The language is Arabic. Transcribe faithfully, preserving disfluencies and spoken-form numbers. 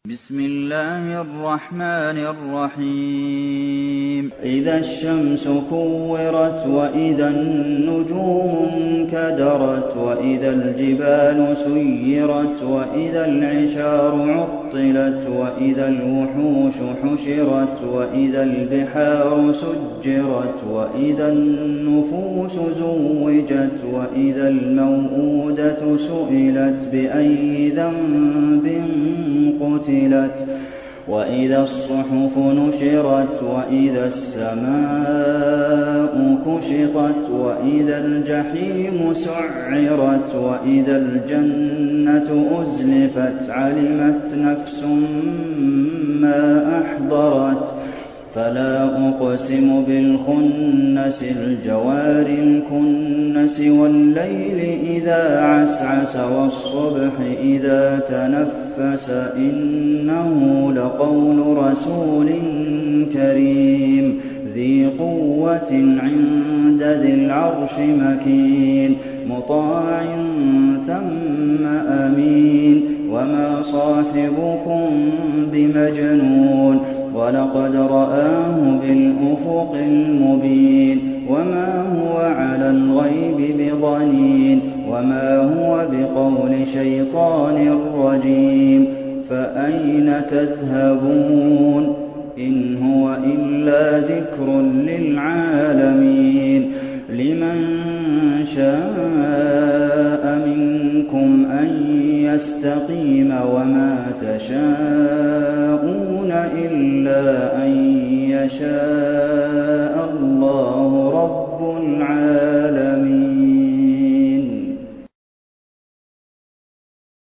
بسم الله الرحمن الرحيم إذا الشمس كورت وإذا النجوم انكدرت وإذا الجبال سيرت وإذا العشار عطلت وإذا الوحوش حشرت وإذا البحار سجرت وإذا النفوس زوجت وإذا الموءودة سئلت بأي ذنب قتلت وإذا الصحف نشرت وإذا السماء كشطت وإذا الجحيم سعرت وإذا الجنة أزلفت علمت نفس ما أحضرت فلا أقسم بالخنس الجوار الكنس والليل إذا عسعس والصبح إذا تنفس إنه لقول رسول كريم ذي قوة عند ذي العرش مكين مطاع ثم أمين وما صاحبكم بمجنون ولقد رآه بالأفق المبين وما هو على الغيب بضنين وما هو بقول شيطان رجيم فأين تذهبون إن هو إلا ذكر للعالمين لمن شاء منكم أن يستقيم وما تشاءون إلا أن يشاء الله رب العالمين